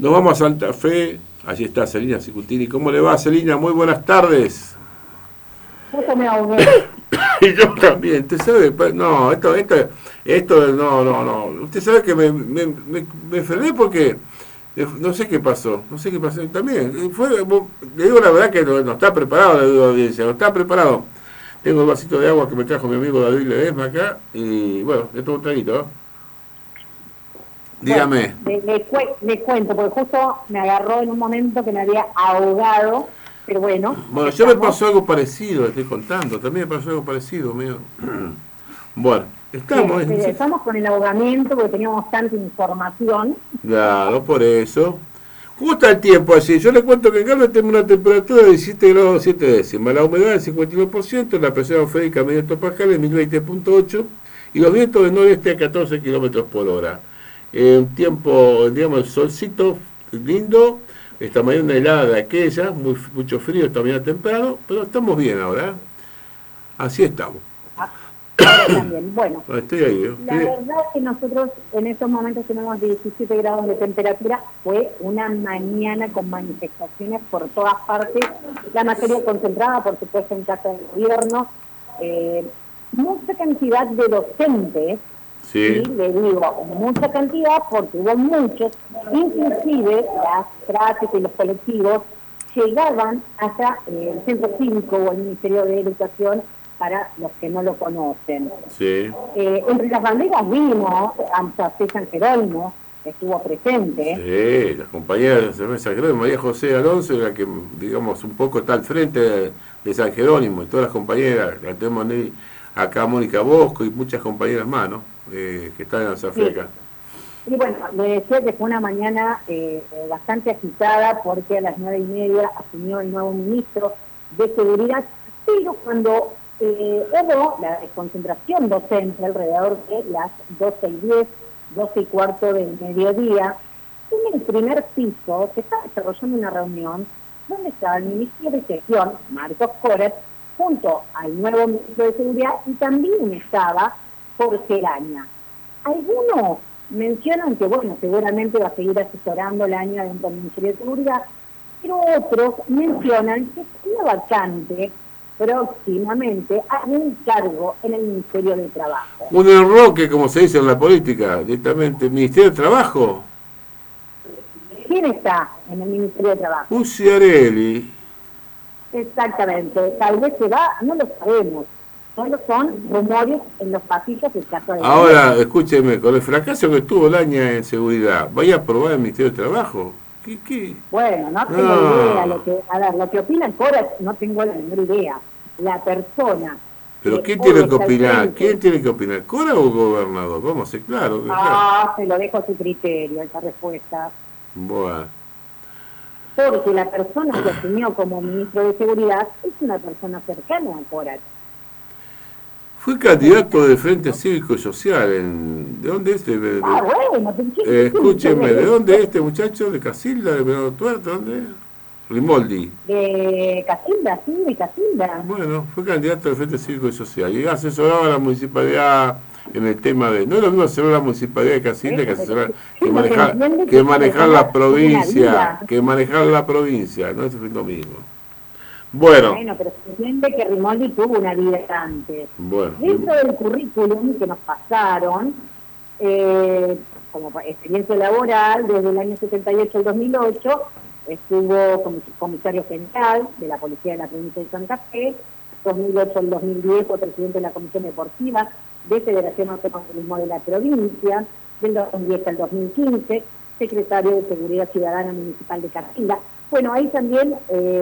Nos vamos a Santa Fe. Allí está Celina Cicutini. ¿Cómo le va, Celina? Muy buenas tardes. Justo me ahogué. Y yo también, usted sabe, no, esto, no. Usted sabe que me frené porque no sé qué pasó, también. Le digo la verdad que no está preparado, le digo a la audiencia, no está preparado. Tengo el vasito de agua que me trajo mi amigo David Ledesma acá y bueno, esto es un traguito, ¿no? Bueno, Dígame. le cuento, porque justo me agarró en un momento que me había ahogado, pero bueno, Bueno, acá yo me estamos. pasó algo parecido, le estoy contando, también me pasó algo parecido, mío. Bueno, estamos, Estamos con el ahogamiento porque teníamos tanta información. claro, por eso. ¿Cómo está el tiempo así? Yo le cuento que en Carlos tenemos una temperatura de 17 grados 7 décimas, la humedad del 59%, la presión atmosférica medio hectopascales 1020.8 y los vientos de noreste a 14 kilómetros por hora. Un tiempo, digamos, el solcito lindo, esta mañana helada de aquella, mucho frío esta mañana temprano, pero estamos bien ahora, ¿eh? Así estamos. Ahora también. Bueno, Estoy ahí, ¿eh? la verdad es que nosotros en estos momentos tenemos 17 grados de temperatura. Fue una mañana con manifestaciones por todas partes, la mayoría concentrada, por supuesto, en casa del gobierno. Mucha cantidad de docentes, y Sí, le digo mucha cantidad porque hubo muchos, inclusive las frases y los colectivos llegaban hasta el centro cívico o el Ministerio de Educación para los que no lo conocen. sí. Entre las banderas vimos a San Jerónimo, estuvo presente. Sí, las compañeras de cerveza Jerónimo, María José Alonso, la que, digamos, un poco está al frente de San Jerónimo, y todas las compañeras, la tenemos acá Mónica Bosco y muchas compañeras más, ¿no? Que están en Santa Fe Sí. acá. Y bueno, le decía que fue una mañana bastante agitada porque a las 9:30 asumió el nuevo ministro de Seguridad, pero cuando hubo la concentración docente alrededor de las 12:10, 12:15 del mediodía, en el primer piso se estaba desarrollando una reunión donde estaba el ministro de Gestión, Marcos Corres, junto al nuevo ministro de Seguridad, y también estaba Jorge Laña. Algunos mencionan que, bueno, seguramente va a seguir asesorando Laña dentro del Ministerio de Seguridad, pero otros mencionan que sería vacante próximamente algún cargo en el Ministerio de Trabajo. Un enroque, como se dice en la política, directamente. Ministerio de Trabajo, ¿Quién está en el Ministerio de Trabajo? Uciarelli. Exactamente, tal vez se va, no lo sabemos. Solo son rumores en los pasillos del caso de Ahora, escúcheme, con el fracaso que tuvo Laña en seguridad, ¿vaya a aprobar el Ministerio de Trabajo? ¿Qué? Bueno, no tengo idea. No. Lo que opina el Cora, no tengo la menor idea. La persona Pero que ¿quién hoy tiene que está al opinar? frente, ¿Quién tiene que opinar? ¿Cora o el gobernador? Vamos a ser claros. se lo dejo a su criterio, esa respuesta. Bueno. Porque la persona que asumió como ministro de Seguridad es una persona cercana a Cora. Fue candidato del Frente Cívico y Social. ¿De dónde es? Bueno, Escúcheme, ¿de dónde es este muchacho? ¿De Casilda? ¿De Venado Tuerto? ¿Dónde es? Rimoldi. de Casilda, sí, de Casilda. Bueno, fue candidato del Frente Cívico y Social. Y asesoraba a la municipalidad en el tema de... No es lo mismo asesorar a la municipalidad de Casilda que manejar la provincia. Que manejar la provincia. No es lo mismo. Bueno. Bueno, pero se entiende que Rimoldi tuvo una vida antes. Bueno. Dentro del currículum que nos pasaron, como experiencia laboral, desde el año 78 al 2008, estuvo como comisario general de la Policía de la Provincia de Santa Fe, 2008 al 2010 fue presidente de la Comisión Deportiva de Federación Automovilismo de la provincia, del 2010 al 2015, secretario de Seguridad Ciudadana Municipal de Casilda. Bueno, ahí también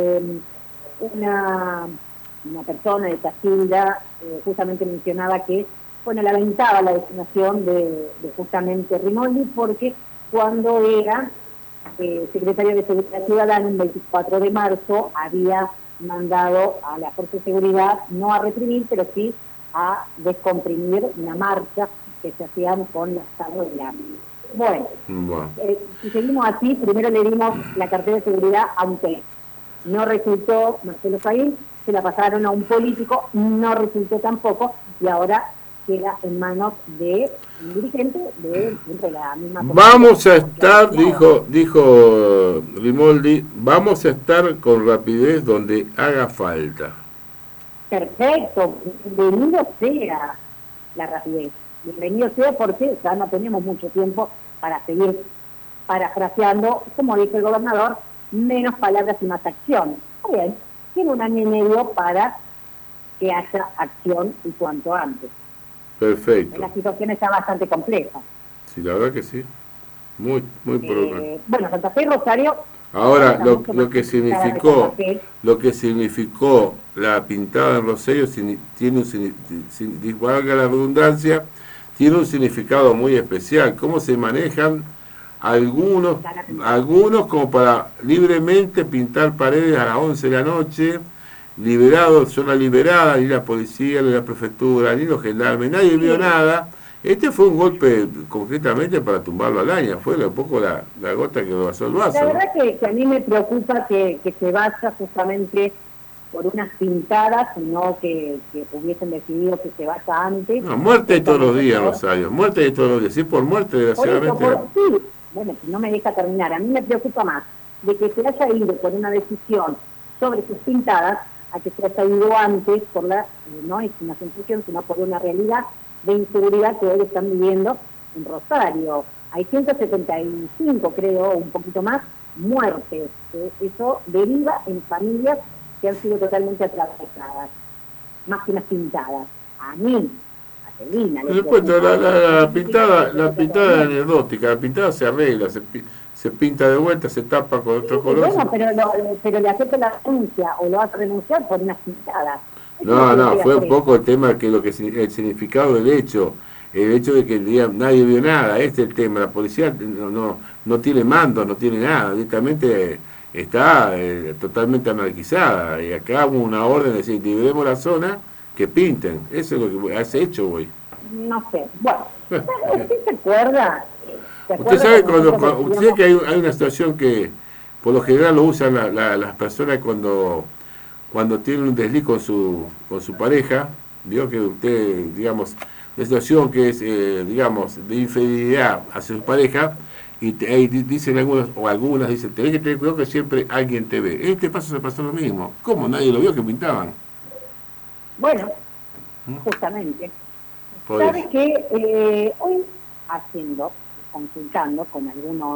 una persona de Casilda justamente mencionaba que, bueno, lamentaba la designación de justamente Rimoldi, porque cuando era secretario de Seguridad Ciudadana, el 24 de marzo, había mandado a la Fuerza de Seguridad no a reprimir, pero sí a descomprimir una marcha que se hacían con las carros de armas. Bueno, si seguimos así, primero le dimos la cartera de seguridad a un técnico. No resultó Marcelo Saín, se la pasaron a un político, no resultó tampoco, y ahora queda en manos de un dirigente de la misma Vamos a estar, dijo Rimoldi, vamos a estar con rapidez donde haga falta. Perfecto, bienvenido sea la rapidez, bienvenido sea porque ya no tenemos mucho tiempo para seguir parafraseando, como dice el gobernador, menos palabras y más acción. Muy bien, tiene 1 año y medio para que haya acción y cuanto antes. Perfecto. La situación está bastante compleja. Sí, la verdad que sí. Muy bueno, Santa Fe y Rosario. Ahora, lo que significó la pintada en Rosario tiene valga la redundancia, tiene un significado muy especial. ¿Cómo se manejan algunos como para libremente pintar paredes a las 11 de la noche, liberados, zona liberada, ni la policía, ni la prefectura, ni los gendarmes, nadie vio nada? Este fue un golpe concretamente para tumbarlo al año, fue un poco la gota que lo basó el vaso. La verdad que a mí me preocupa que se vaya justamente por unas pintadas, sino que hubiesen decidido que se vaya antes. No, muerte de todos los días, Rosario, muerte de todos los días, sí, por muerte, desgraciadamente. Sí, bueno, no me deja terminar, a mí me preocupa más de que se haya ido por una decisión sobre sus pintadas a que se haya ido antes por no es una sensación, sino por una realidad de inseguridad que hoy están viviendo en Rosario. Hay 175, creo, un poquito más, muertes. Eso deriva en familias que han sido totalmente atravesadas, más que unas pintadas. A mí, a Celina... Después, la pintada anecdótica, la pintada se arregla, se pinta de vuelta, se tapa con otro color. Bueno, pero le acepto la denuncia o lo vas a renunciar por unas pintadas. No, fue un poco el tema que el significado del hecho, el hecho de que nadie vio nada, este es el tema, la policía no tiene mando, no tiene nada, directamente está totalmente anarquizada, y acá hubo una orden de decir, liberemos la zona, que pinten, eso es lo que hace hecho hoy. No sé, bueno, ¿usted se acuerda? Usted sabe, usted sabe que hay una situación que por lo general lo usan las personas cuando tienen un desliz con su pareja, vio que usted, digamos, la situación que es, digamos, de infidelidad hacia su pareja, y ahí dicen algunas dicen, tenés que tener cuidado que siempre alguien te ve. En este paso se pasó lo mismo. ¿Cómo? Nadie lo vio que pintaban. Bueno, justamente. ¿Sabes qué? Hoy consultando con algunos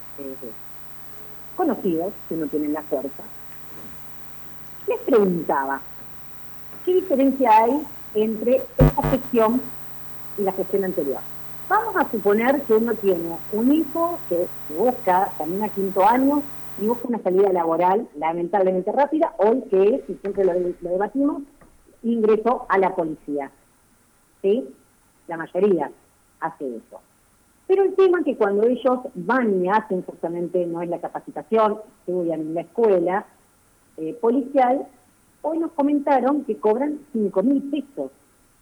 conocidos que no tienen la fuerza, les preguntaba, ¿qué diferencia hay entre esta gestión y la gestión anterior? Vamos a suponer que uno tiene un hijo que busca, termina 5º año y busca una salida laboral lamentablemente rápida, hoy que es, y siempre lo debatimos, ingresó a la policía. ¿Sí? La mayoría hace eso. Pero el tema es que cuando ellos van y hacen justamente, no es la capacitación, estudian en la escuela policial, hoy nos comentaron que cobran 5.000 pesos.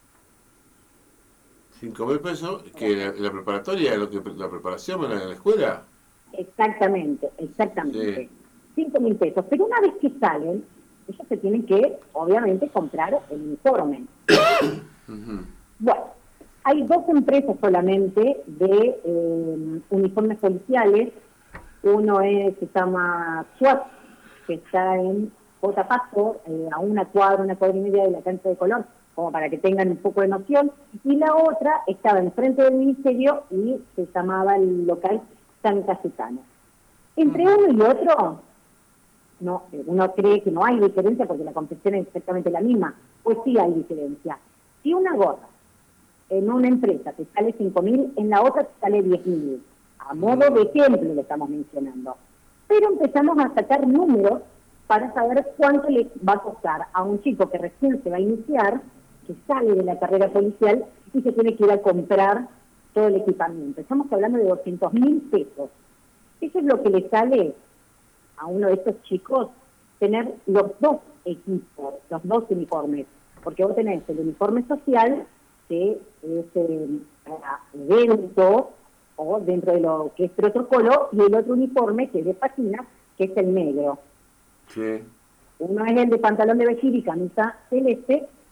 5.000 pesos, que la preparatoria, la preparación en la escuela. Exactamente. Sí. 5.000 pesos. Pero una vez que salen, ellos se tienen que, obviamente, comprar el uniforme. Bueno, hay 2 empresas solamente de uniformes policiales. Uno se llama SWAT, que está en Botapasto, a una cuadra y media de la cancha de Colón, como para que tengan un poco de noción. Y la otra estaba enfrente del ministerio y se llamaba el local San Cayetano. Entre uno y otro, no, uno cree que no hay diferencia porque la confección es exactamente la misma. Pues sí hay diferencia. Si una gorra en una empresa te sale 5.000, en la otra te sale 10.000. A modo de ejemplo le estamos mencionando. Pero empezamos a sacar números para saber cuánto le va a costar a un chico que recién se va a iniciar, que sale de la carrera policial y se tiene que ir a comprar todo el equipamiento. Estamos hablando de 200.000 pesos. Eso es lo que le sale a uno de estos chicos tener los 2 equipos, los 2 uniformes. Porque vos tenés el uniforme social, que es para eventos o dentro de lo que es protocolo, y el otro uniforme que es de página, que es el negro. Sí. Uno es el de pantalón de vestir y camisa celeste,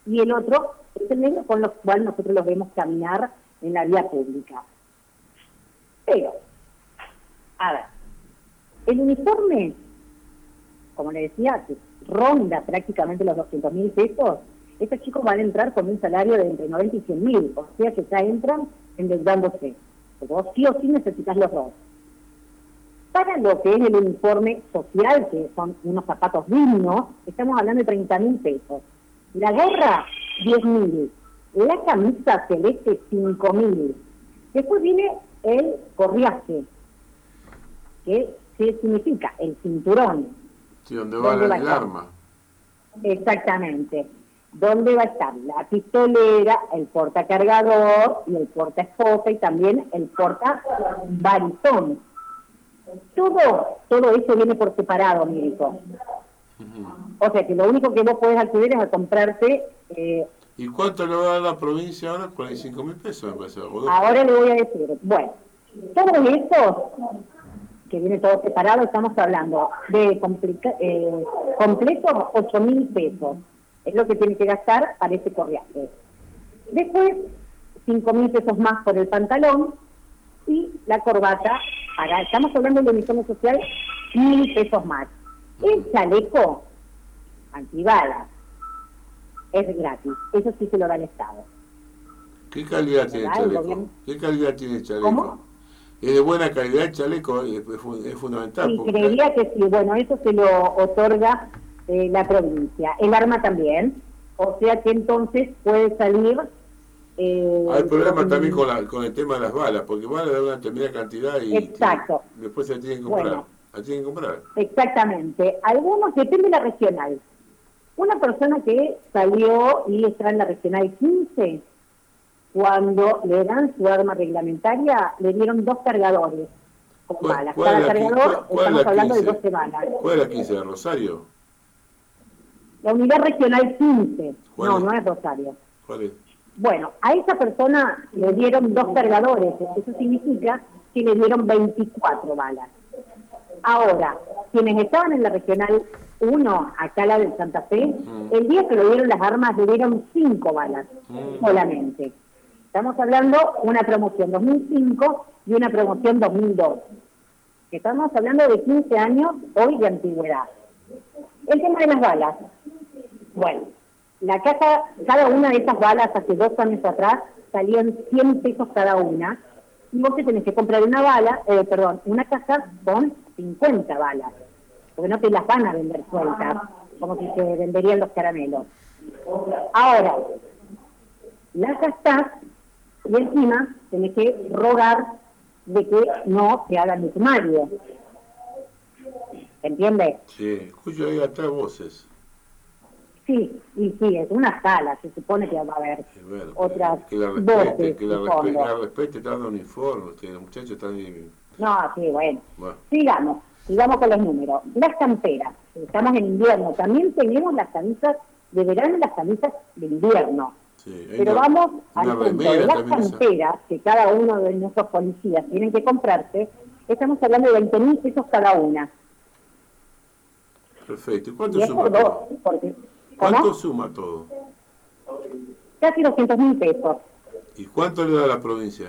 y el otro es el negro con los cuales nosotros los vemos caminar en la vía pública. Pero, a ver, el uniforme, como le decía, que ronda prácticamente los 200.000 pesos, estos chicos van a entrar con un salario de entre 90 y 100.000, o sea que ya entran endeudándose. Porque vos sí o sí necesitas los dos. Para lo que es el uniforme social, que son unos zapatos dignos, estamos hablando de 30.000 pesos. La gorra, 10.000. La camisa celeste, 5.000. Después viene el corriaje, que significa el cinturón. Sí, donde va el arma. Exactamente. ¿Dónde va a estar? La pistolera, el portacargador y el portaesposa y también el portabarizón. Todo eso viene por separado, Mirko. O sea que lo único que vos podés acceder es a comprarte... ¿Y cuánto le va a dar la provincia ahora? 45.000 pesos, me parece. Ahora le voy a decir. Bueno, todos estos, que viene todo separado, estamos hablando de completos 8.000 pesos. Es lo que tiene que gastar para ese corriaje. Después, 5.000 pesos más por el pantalón y la corbata. Ahora, estamos hablando de uniforme social, 1.000 pesos más. El chaleco antibalas es gratis. Eso sí se lo da el Estado. ¿Qué calidad tiene el chaleco? ¿Qué calidad tiene el chaleco? ¿Cómo? ¿Es de buena calidad el chaleco? Es fundamental. Sí, creería que sí. Bueno, eso se lo otorga la provincia. El arma también. O sea que entonces puede salir... hay problemas también con el tema de las balas, porque balas de una determinada cantidad y exacto. Después se la tienen que comprar. Bueno, la tienen que comprar. Exactamente. Algunos, depende de la regional. Una persona que salió y está en la regional 15, cuando le dan su arma reglamentaria, le dieron 2 cargadores con balas. Cada cargador, estamos hablando de 12 balas. ¿Cuál es la 15? ¿De Rosario? La unidad regional 15. No es? Es Rosario. ¿Cuál es? Bueno, a esa persona le dieron 2 cargadores. Eso significa que le dieron 24 balas. Ahora, quienes estaban en la regional 1, acá la del Santa Fe, el día que le dieron las armas le dieron 5 balas solamente. Estamos hablando una promoción 2005 y una promoción 2002. Estamos hablando de 15 años hoy de antigüedad. El tema de las balas. Bueno, la caja, cada una de esas balas hace 2 años atrás salían 100 pesos cada una. Y vos te tenés que comprar una caja con 50 balas. Porque no te las van a vender sueltas, como si se venderían los caramelos. Ahora, las gastás y encima tenés que rogar de que no te hagan el sumario. ¿Entiendes? Sí, escucho ahí atrás voces. Sí, es una sala, se supone que va a haber otras que la respete, la respete, te dando un informe, los muchachos están ahí. No, sí, bueno. Sigamos con los números. Las camperas, estamos en invierno, también tenemos las camisas de verano y las camisas de invierno. Sí, pero vamos al punto de las camperas que cada uno de nuestros policías tienen que comprarse, estamos hablando de 20.000 pesos cada una. Perfecto. ¿Y cuánto suma todo? ¿Cuánto suma todo? Casi 200.000 pesos. ¿Y cuánto le da a la provincia?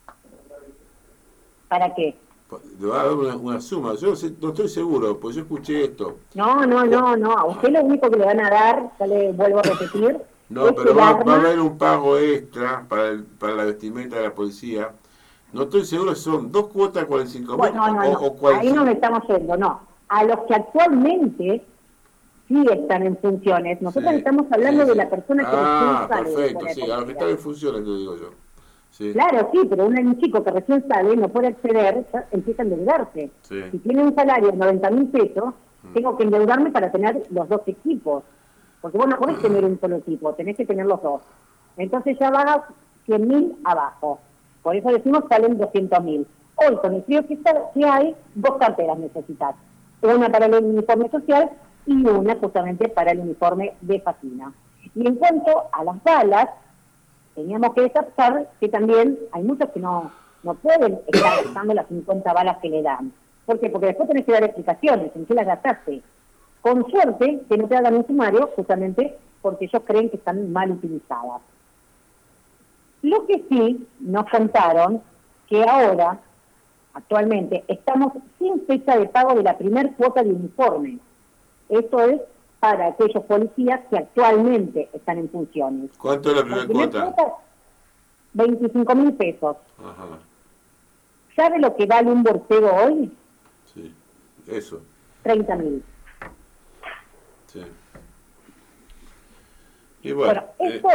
¿Para qué? Le va a dar una suma. Yo no estoy seguro, pues yo escuché esto. No. A usted lo único que le van a dar, ya le vuelvo a repetir. No, pero va a haber un pago extra para la vestimenta de la policía. No estoy seguro si son 2 cuotas de 45.000 o 45. Ahí no me estamos yendo, no. A los que actualmente sí están en funciones. Nosotros estamos hablando de la persona que recién sale. Perfecto, sí, a los que están en funciones, te digo yo. Sí. Claro, sí, pero un chico que recién sale no puede acceder, empieza a endeudarse. Sí. Si tiene un salario de 90.000 pesos, tengo que endeudarme para tener los 2 equipos. Porque vos no podés tener un solo equipo, tenés que tener los 2. Entonces ya va 100.000 abajo. Por eso decimos salen 200.000. Hoy, con el frío que hay, 2 carteras necesitas. Una para el uniforme social y una justamente para el uniforme de Fatina. Y en cuanto a las balas, teníamos que descartar que también hay muchos que no pueden estar gastando las 50 balas que le dan. ¿Por qué? Porque después tenés que dar explicaciones en qué las gastaste. Con suerte que no te hagan un sumario, justamente porque ellos creen que están mal utilizadas. Lo que sí nos contaron que ahora, actualmente, estamos sin fecha de pago de la primer cuota de uniforme. Esto es para aquellos policías que actualmente están en funciones. ¿Cuánto es la primera cuota? 25.000 pesos. Ajá. ¿Sabe lo que vale un borcego hoy? Sí, eso. 30.000. Sí. Y bueno, esto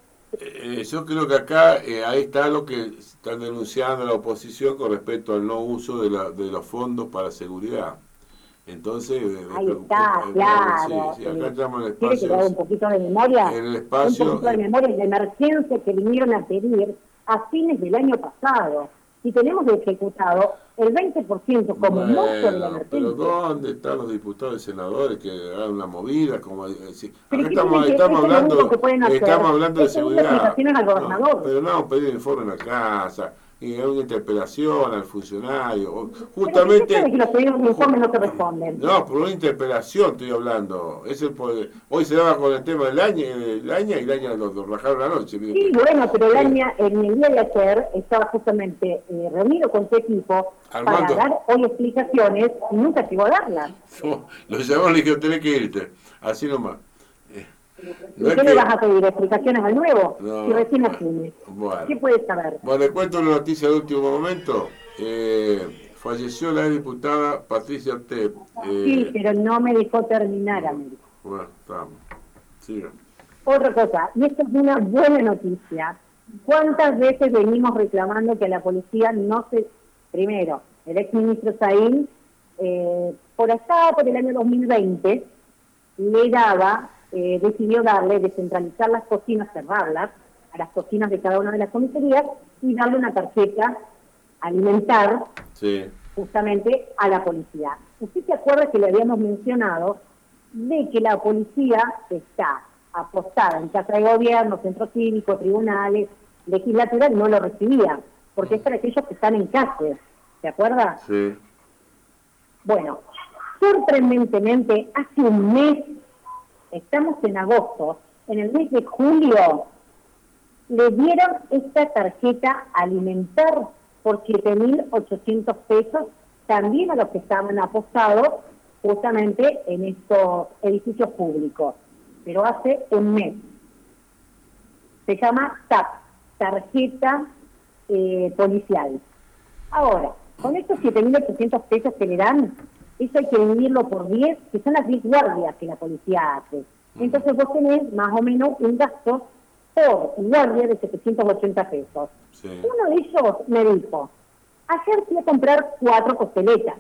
yo creo que acá ahí está lo que están denunciando la oposición con respecto al no uso de los fondos para seguridad. Entonces, ahí está, claro. Sí, acá estamos en el ¿Quiere que le haga un poquito de memoria? En el espacio. Un poquito de memoria de emergencia que vinieron a pedir a fines del año pasado. Y tenemos ejecutado el 20% como monto de la emergencia. Pero ¿dónde están los diputados y senadores que hagan una movida? Como decir, acá estamos hablando de seguridad. Al gobernador. No, pero no vamos a pedir informe en la casa, y una interpelación al funcionario. Justamente. Pero que los pedidos de informe no te responden. No, por una interpelación estoy hablando. Es el poder. Hoy se daba con el tema del año y el año lo rajaron anoche. Sí, bueno, pero el año, en el día de ayer, estaba justamente reunido con su equipo Armando, para dar hoy explicaciones y nunca llegó a darlas. No, lo llamó y le dijo, tenés que irte. Así nomás. ¿Y qué le vas a pedir? ¿Explicaciones al nuevo? No, si recién asume. Bueno. ¿Qué puedes saber? Bueno, le cuento la noticia de último momento. Falleció la diputada Patricia Tepp. Sí, pero no me dejó terminar, Américo. Bueno, estamos. Siga. Otra cosa, y esto es una buena noticia. ¿Cuántas veces venimos reclamando que a la policía no se... Primero, el exministro Saín, por el año 2020, le daba... decidió descentralizar las cocinas, cerrarlas a las cocinas de cada una de las comisarías y darle una tarjeta alimentar justamente a la policía. Usted se acuerda que le habíamos mencionado de que la policía está apostada en casa de gobierno, centro cívico, tribunales, legislatura, no lo recibía, porque es para aquellos que están en cárcel, ¿se acuerda? Sí. Bueno, sorprendentemente, hace un mes, estamos en agosto, en el mes de julio, le dieron esta tarjeta alimentar por 7.800 pesos también a los que estaban apostados justamente en estos edificios públicos, pero hace un mes. Se llama TAP, tarjeta policial. Ahora, con estos 7.800 pesos que le dan, eso hay que dividirlo por 10, que son las 10 guardias que la policía hace. Entonces vos tenés más o menos un gasto por guardia de 780 pesos. Sí. Uno de ellos me dijo, ayer fui a comprar 4 costeletas,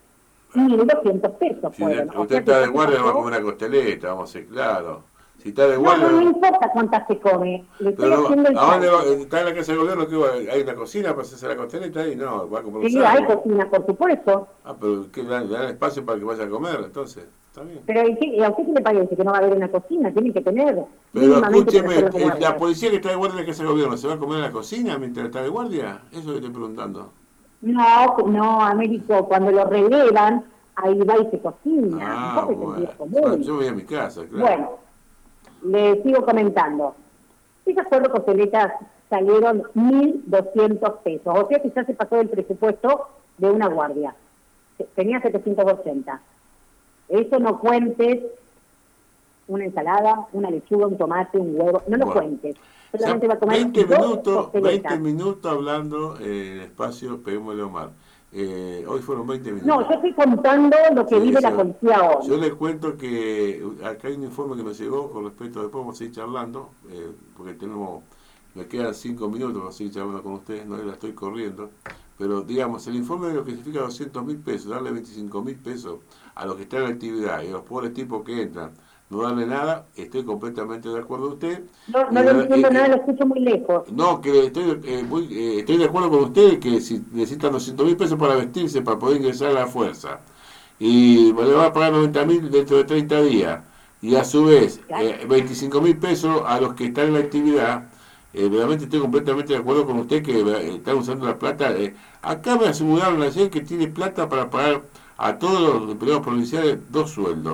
1.200 pesos. Si usted está de guardia, va a comer una costeleta, vamos a ser claros. Si está de guardia... No importa cuántas se come, le estoy haciendo el... ¿A dónde va? ¿Está en la casa de gobierno? ¿Que hay una cocina para hacerse la costeleta ahí? No, va a comer un Sí, hay cocina, por supuesto. Pero ¿qué dan espacio para que vaya a comer, entonces? Está bien. Pero ¿a usted qué le parece? Que no va a haber una cocina, tienen que tener... Pero escúcheme, ¿la policía que está de guardia en la casa de gobierno se va a comer en la cocina mientras está de guardia? Eso es lo que estoy preguntando. No, Américo, cuando lo relevan, ahí va y se cocina. Bueno. Yo voy a mi casa, claro. Bueno, le sigo comentando. Esas 4 costeletas salieron 1.200 pesos. O sea que ya se pasó del presupuesto de una guardia. Tenía 780. Eso no cuentes una ensalada, una lechuga, un tomate, un huevo. No lo cuentes. Solamente va a comer 20 minutos hablando en el espacio Peguémosle a Omar. Hoy fueron 20 minutos. No, yo estoy contando lo que vive la policía hoy. Yo les cuento que acá hay un informe que nos llegó con respecto, después vamos a seguir charlando, porque me quedan 5 minutos para seguir charlando con ustedes, no la estoy corriendo, pero digamos, el informe de lo que significa 200.000 pesos, darle 25.000 pesos a los que están en actividad y a los pobres tipos que entran, no darle nada, estoy completamente de acuerdo con usted. No le entiendo nada, lo escucho muy lejos. No, que estoy de acuerdo con usted que si necesitan 200.000 pesos para vestirse, para poder ingresar a la fuerza, y le va a pagar 90.000 dentro de 30 días, y a su vez 25.000 pesos a los que están en la actividad, realmente estoy completamente de acuerdo con usted que están usando la plata. Acá me aseguraron ayer que tiene plata para pagar a todos los empleados provinciales 2 sueldos.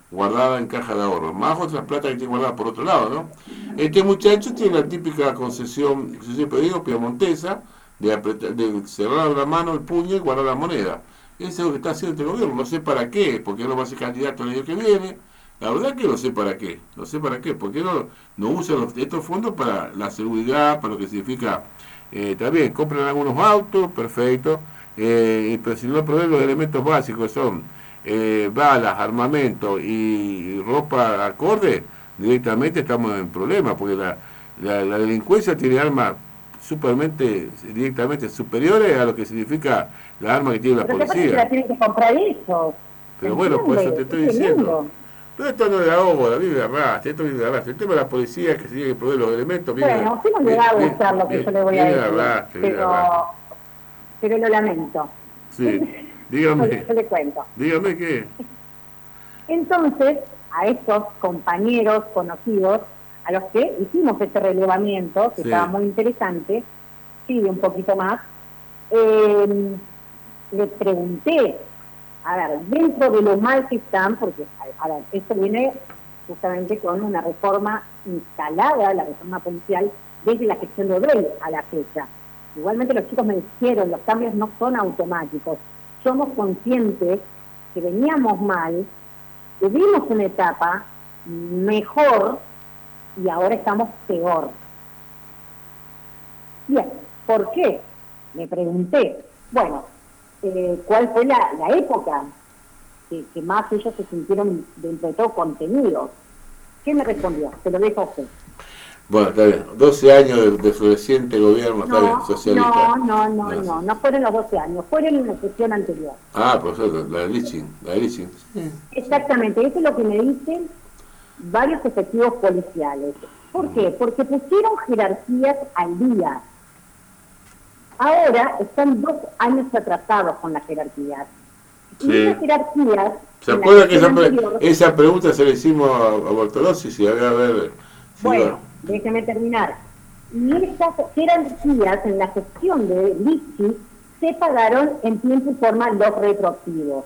guardada en caja de ahorro, más otras plata que tiene guardada por otro lado, ¿no? Este muchacho tiene la típica concesión, yo siempre digo, piemontesa, de cerrar la mano, el puño y guardar la moneda. Eso es lo que está haciendo este gobierno, no sé para qué, porque no va a ser candidato el año que viene. La verdad que no sé para qué, no sé para qué, porque no usan estos fondos para la seguridad, para lo que significa, también compran algunos autos, perfecto, pero si no proveen los elementos básicos, son balas, armamento y ropa acorde, directamente estamos en problemas, porque la delincuencia tiene armas directamente superiores a lo que significa la arma que tiene la Pero que policía. la tienen que comprar eso. Pero bueno, por eso te estoy diciendo. Tremendo. Pero esto no es de ahogo, la Biblia arrastra, esto viene de arrastra. El tema de la policía es que se tiene que proveer los elementos. Bueno, usted no le va a gustar lo que yo le voy a decir, pero lo lamento. Sí, dígame. Yo le cuento. Dígame qué. Entonces, a estos compañeros conocidos, a los que hicimos este relevamiento, que estaba muy interesante, sigue un poquito más, le pregunté, a ver, dentro de lo mal que están, porque, a ver, esto viene justamente con una reforma instalada, la reforma policial, desde la gestión de Odrell a la fecha. Igualmente los chicos me dijeron, los cambios no son automáticos. Somos conscientes que veníamos mal, tuvimos una etapa mejor y ahora estamos peor. Bien, ¿por qué? Me pregunté. Bueno, ¿cuál fue la época que más ellos se sintieron dentro de todo contenidos? ¿Qué me respondió? Se lo dejo a usted. Bueno, está bien. 12 años de floreciente gobierno, está bien, socialista. No fueron los 12 años, fueron en la sesión anterior. Ah, por eso, la de Liching. Sí. Exactamente, eso es lo que me dicen varios efectivos policiales. ¿Por qué? Porque pusieron jerarquías al día. Ahora están 2 años atrasados con las jerarquías. Sí. Y esas jerarquías... ¿Se acuerda que esa pregunta se le hicimos a Bortolossi? Si había ver... Bueno, déjeme terminar. Y esas jerarquías en la gestión de Lichi se pagaron en tiempo y forma los retroactivos.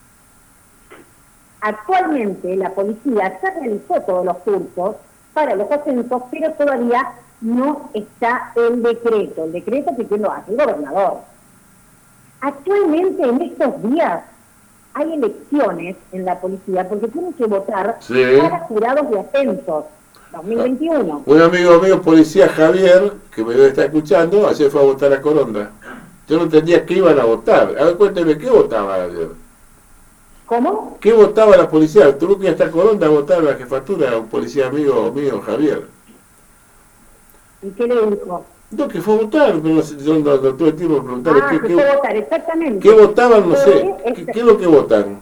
Actualmente la policía ya realizó todos los cursos para los ascensos, pero todavía no está el decreto que quién lo hace, el gobernador. Actualmente en estos días hay elecciones en la policía porque tienen que votar para jurados de ascensos 2021. Un amigo mío, policía Javier, que me debe estar escuchando, ayer fue a votar a Coronda. Yo no entendía qué iban a votar. A ver, cuénteme, ¿qué votaba ayer? ¿Cómo? ¿Qué votaba la policía? Tuvo que ir hasta Coronda a votar a la jefatura, un policía amigo mío, Javier. ¿Y qué le dijo? No, que fue a votar, pero yo no tuve tiempo de preguntarle que fue a votar, exactamente. ¿Qué votaban? No sé. ¿Qué es lo que votan?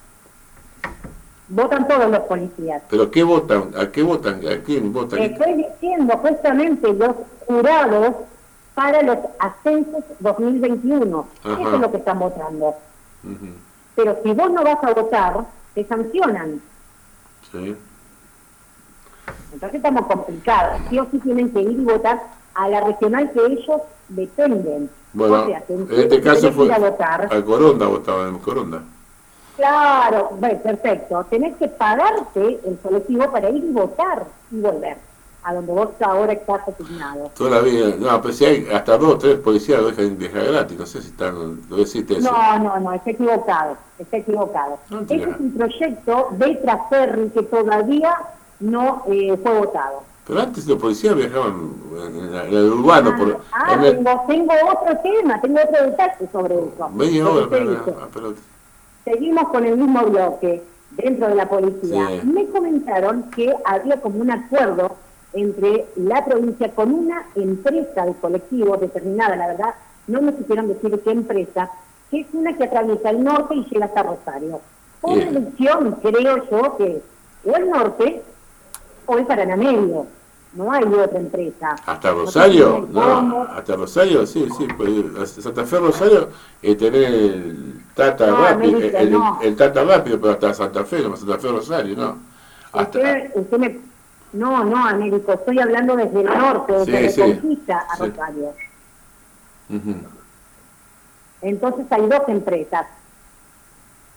Votan todos los policías. ¿Pero qué votan? ¿A qué votan? ¿A quién votan? Estoy diciendo justamente los jurados para los ascensos 2021. Ajá. Eso es lo que están votando. Pero si vos no vas a votar, te sancionan. Sí. Entonces estamos complicados. Sí o sí tienen que ir y votar a la regional que ellos dependen. Bueno, o sea, en este caso fue a Coronda, votaban en Coronda. Claro, bueno, perfecto. Tenés que pagarte el colectivo para ir y votar y volver a donde vos ahora estás asignado. Toda la vida, no, pero si hay hasta 2 o 3 policías lo dejan viajar gratis, no sé si están, lo deciste eso. No, está equivocado. No, ese es un proyecto de Traferri que todavía no fue votado. Pero antes los policías viajaban en el urbano. Tengo otro tema, tengo otro detalle sobre eso. Media hora, pero... Seguimos con el mismo bloque dentro de la policía. Sí. Me comentaron que había como un acuerdo entre la provincia con una empresa de colectivos determinada, la verdad, no me quisieron decir qué empresa, que es una que atraviesa el norte y llega hasta Rosario. Por elección, creo yo, que o el norte o el Paraná Medio. No hay otra empresa. ¿Hasta Rosario? No, hasta Rosario, sí. Pues, Santa Fe, Rosario, tener el Tata rápido, el Tata rápido, pero hasta Santa Fe, Santa Fe, Rosario, no. Usted me... No, Américo, estoy hablando desde el norte, desde Reconquista a Rosario. Entonces hay 2 empresas.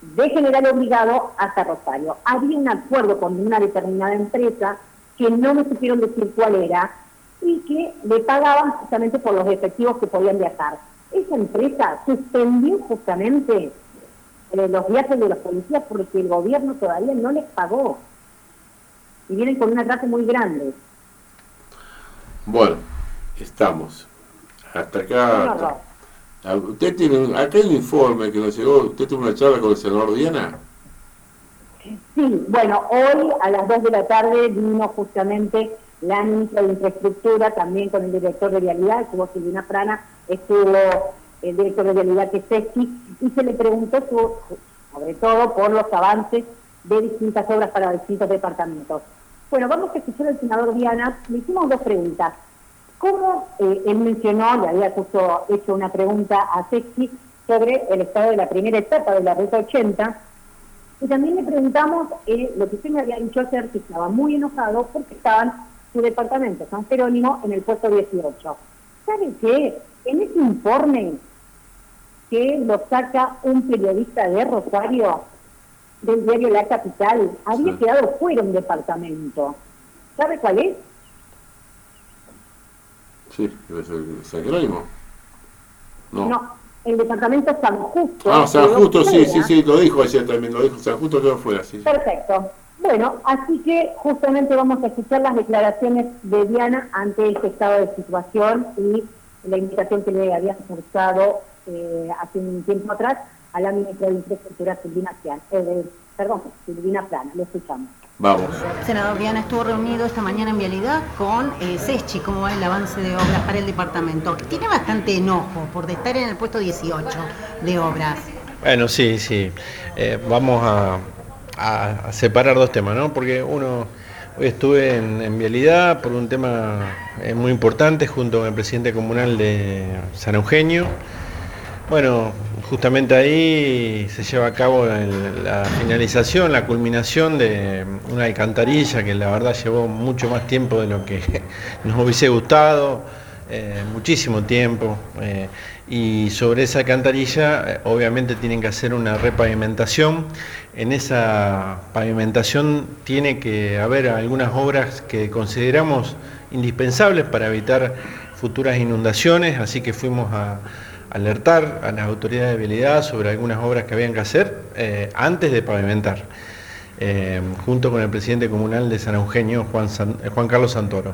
de General Obligado hasta Rosario. Había un acuerdo con una determinada empresa que no me supieron decir cuál era y que le pagaban justamente por los efectivos que podían viajar. Esa empresa suspendió justamente los viajes de los policías porque el gobierno todavía no les pagó. Y vienen con un atraso muy grande. Bueno, estamos. Hasta acá. Usted tiene acá hay un informe que nos llegó. ¿Usted tuvo una charla con el senador Diana? Sí, bueno, hoy a las 2 de la tarde vino justamente la ministra de Infraestructura, también con el director de Vialidad, estuvo Silvina Frana, estuvo el director de Vialidad que es Seschi, y se le preguntó sobre todo por los avances de distintas obras para distintos departamentos. Bueno, vamos a escuchar al senador Diana. Le hicimos 2 preguntas. ¿Cómo él mencionó, le había hecho una pregunta a Seschi sobre el estado de la primera etapa de la Ruta 80? Y también le preguntamos lo que usted me había dicho ayer, que estaba muy enojado porque estaban su departamento, San Jerónimo, en el puesto 18. ¿Sabe qué? En ese informe que lo saca un periodista de Rosario, del diario La Capital, había quedado fuera un departamento. ¿Sabe cuál es? Sí, debe ser San Jerónimo. No, el departamento San Justo. Ah, San Justo, sí, lo dijo ayer también, lo dijo, San Justo quedó fuera, sí. Perfecto. Bueno, así que justamente vamos a escuchar las declaraciones de Diana ante este estado de situación y la invitación que le había forzado hace un tiempo atrás a la ministra de Infraestructura, Silvina Plana. Lo escuchamos. Vamos. Senador Diana estuvo reunido esta mañana en Vialidad con Seschi, cómo va el avance de obras para el departamento. Tiene bastante enojo por estar en el puesto 18 de obras. Bueno, sí. Vamos a separar 2 temas, ¿no? Porque hoy estuve en Vialidad por un tema muy importante junto con el presidente comunal de San Eugenio. Bueno, justamente ahí se lleva a cabo la finalización, la culminación de una alcantarilla que la verdad llevó mucho más tiempo de lo que nos hubiese gustado, muchísimo tiempo. Y sobre esa alcantarilla obviamente tienen que hacer una repavimentación. En esa pavimentación tiene que haber algunas obras que consideramos indispensables para evitar futuras inundaciones, así que fuimos a alertar a las autoridades de vialidad sobre algunas obras que habían que hacer antes de pavimentar, junto con el presidente comunal de San Eugenio, Juan Carlos Santoro.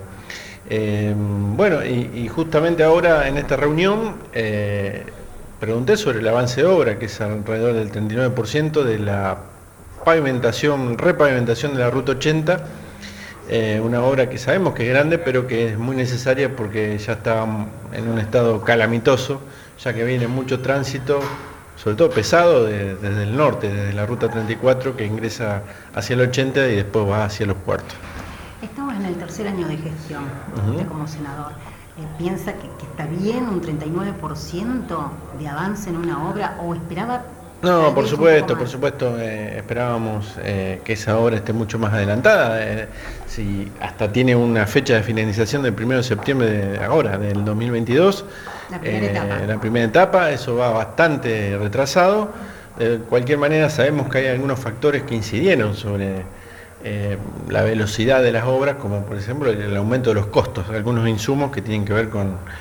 Bueno, y justamente ahora en esta reunión pregunté sobre el avance de obra, que es alrededor del 39% de la repavimentación de la Ruta 80, una obra que sabemos que es grande, pero que es muy necesaria porque ya está en un estado calamitoso, ya que viene mucho tránsito, sobre todo pesado, desde el norte, desde la Ruta 34, que ingresa hacia el 80 y después va hacia los puertos. Estamos en el tercer año de gestión, usted como senador. ¿Piensa que está bien un 39% de avance en una obra o esperaba? No, por supuesto, esperábamos que esa obra esté mucho más adelantada. Si hasta tiene una fecha de finalización del 1 de septiembre del 2022. La primera etapa, eso va bastante retrasado. De cualquier manera sabemos que hay algunos factores que incidieron sobre la velocidad de las obras, como por ejemplo el aumento de los costos, algunos insumos que tienen que ver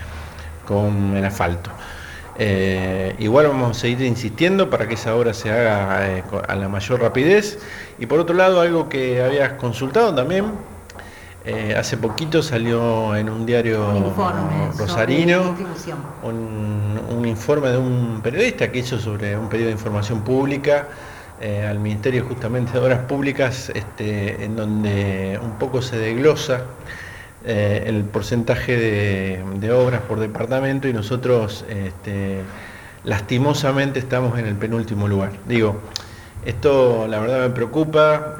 con el asfalto. Igual vamos a seguir insistiendo para que esa obra se haga a la mayor rapidez. Y por otro lado, algo que habías consultado también, hace poquito salió en un diario rosarino un informe de un periodista que hizo sobre un pedido de información pública al Ministerio justamente de Obras Públicas, en donde un poco se desglosa el porcentaje de obras por departamento, y nosotros lastimosamente estamos en el penúltimo lugar. Esto la verdad me preocupa,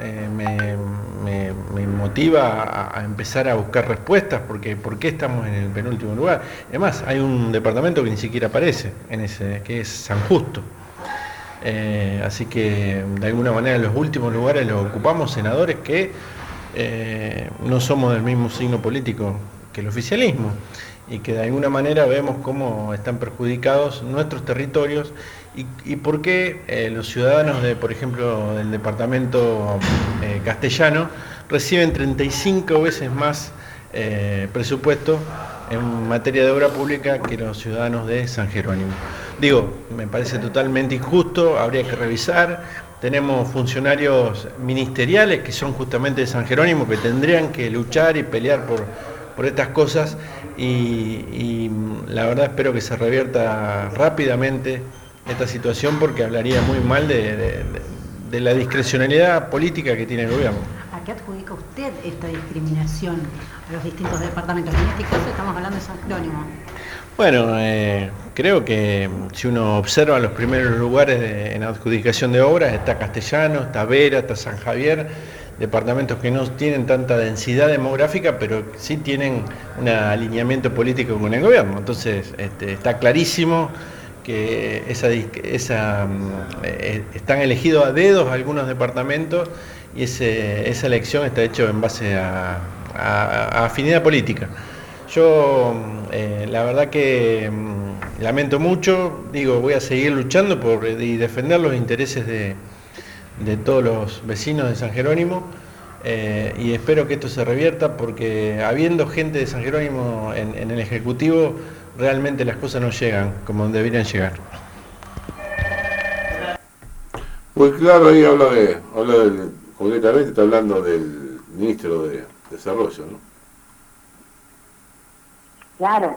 me motiva a empezar a buscar respuestas, porque ¿por qué estamos en el penúltimo lugar? Además, hay un departamento que ni siquiera aparece en ese, que es San Justo. Así que de alguna manera los últimos lugares los ocupamos senadores que no somos del mismo signo político que el oficialismo, y que de alguna manera vemos cómo están perjudicados nuestros territorios y por qué los ciudadanos de, por ejemplo, del departamento castellano reciben 35 veces más presupuesto en materia de obra pública que los ciudadanos de San Jerónimo. Digo, me parece totalmente injusto, habría que revisar. Tenemos funcionarios ministeriales que son justamente de San Jerónimo, que tendrían que luchar y pelear por estas cosas, y la verdad espero que se revierta rápidamente esta situación, porque hablaría muy mal de la discrecionalidad política que tiene el gobierno. ¿A qué adjudica usted esta discriminación a los distintos departamentos? En este caso estamos hablando de San Jerónimo. Bueno, creo que si uno observa los primeros lugares en adjudicación de obras, está Castellano, está Vera, está San Javier, departamentos que no tienen tanta densidad demográfica, pero sí tienen un alineamiento político con el gobierno. Entonces, está clarísimo que están elegidos a dedos algunos departamentos, y esa elección está hecha en base a afinidad política. Yo la verdad que lamento mucho, voy a seguir luchando y defender los intereses de todos los vecinos de San Jerónimo, y espero que esto se revierta, porque habiendo gente de San Jerónimo en el Ejecutivo, realmente las cosas no llegan como deberían llegar. Muy claro, ahí habla concretamente está hablando del ministro de Desarrollo, ¿no? Claro,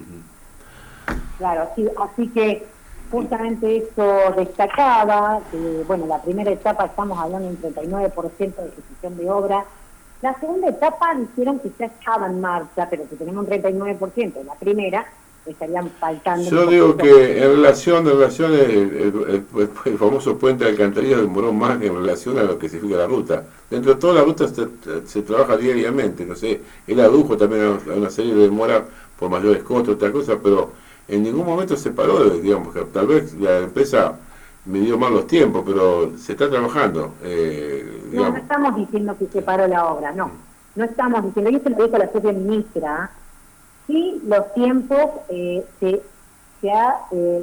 claro, sí, así que justamente eso destacaba, que bueno, la primera etapa estamos hablando de un 39% de ejecución de obra, la segunda etapa dijeron que ya estaba en marcha, pero si tenemos un 39% en la primera, estarían faltando... Yo digo que en relación el famoso puente de Alcantarilla demoró más en relación a lo que significa la ruta. Dentro de toda la ruta se trabaja diariamente, no sé, él adujo también a una serie de demoras por mayores costos, otra cosa, pero en ningún momento se paró, digamos, que tal vez la empresa midió mal los tiempos, pero se está trabajando. No estamos diciendo que se paró la obra, no estamos diciendo, y esto lo dijo la propia ministra, sí, los tiempos se ha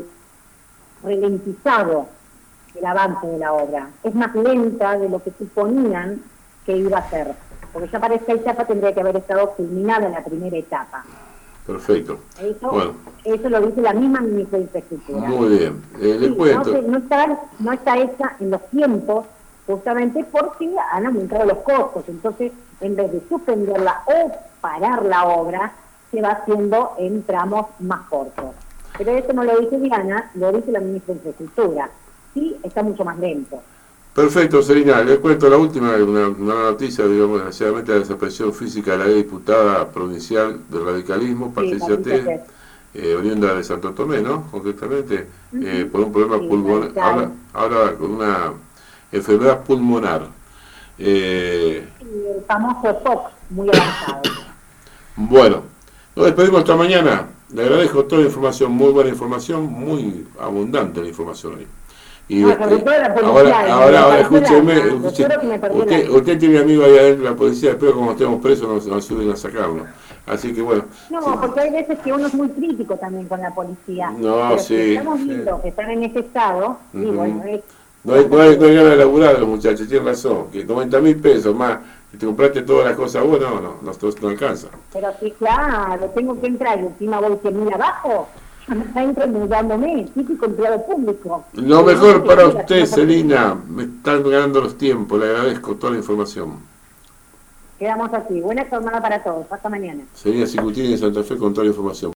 ralentizado el avance de la obra. Es más lenta de lo que suponían que iba a ser, porque ya para esta etapa tendría que haber estado culminada en la primera etapa. Perfecto. Eso lo dice la misma ministra de Infraestructura. Muy bien, les cuento. No está hecha en los tiempos, justamente porque han aumentado los costos. Entonces, en vez de suspenderla o parar la obra, se va haciendo en tramos más cortos. Pero eso no lo dice Diana, lo dice la ministra de Infraestructura. Sí, está mucho más lento. Perfecto, Selina. Les cuento la última, una noticia, digamos, desgraciadamente, la desaparición física de la diputada provincial del radicalismo, Patricia T., oriunda de Santo Tomé, ¿no? Concretamente, por un problema pulmonar, ahora con una enfermedad pulmonar. El famoso TOC, muy avanzado. Bueno, nos despedimos hasta mañana. Le agradezco toda la información, muy buena información, muy abundante la información hoy. Y ahora escúcheme, usted tiene amigos allá adentro de la policía, espero que como estemos presos nos ayuden a sacarlo. Así que bueno. No, sí. Porque hay veces que uno es muy crítico también con la policía. No, pero sí. Si estamos viendo que están en ese estado, y bueno, no hay ganas de laburar los muchachos, tienen razón, que 90.000 pesos más, que te compraste todas las cosas buenas, no alcanza. Pero sí, claro, tengo que entrar y encima voy 100.000 abajo. Me está entrenudándome, típico empleado público. Lo mejor para usted, Selina, me están ganando los tiempos, le agradezco toda la información. Quedamos así, buena jornada para todos, hasta mañana. Selina Cicutini de Santa Fe con toda la información.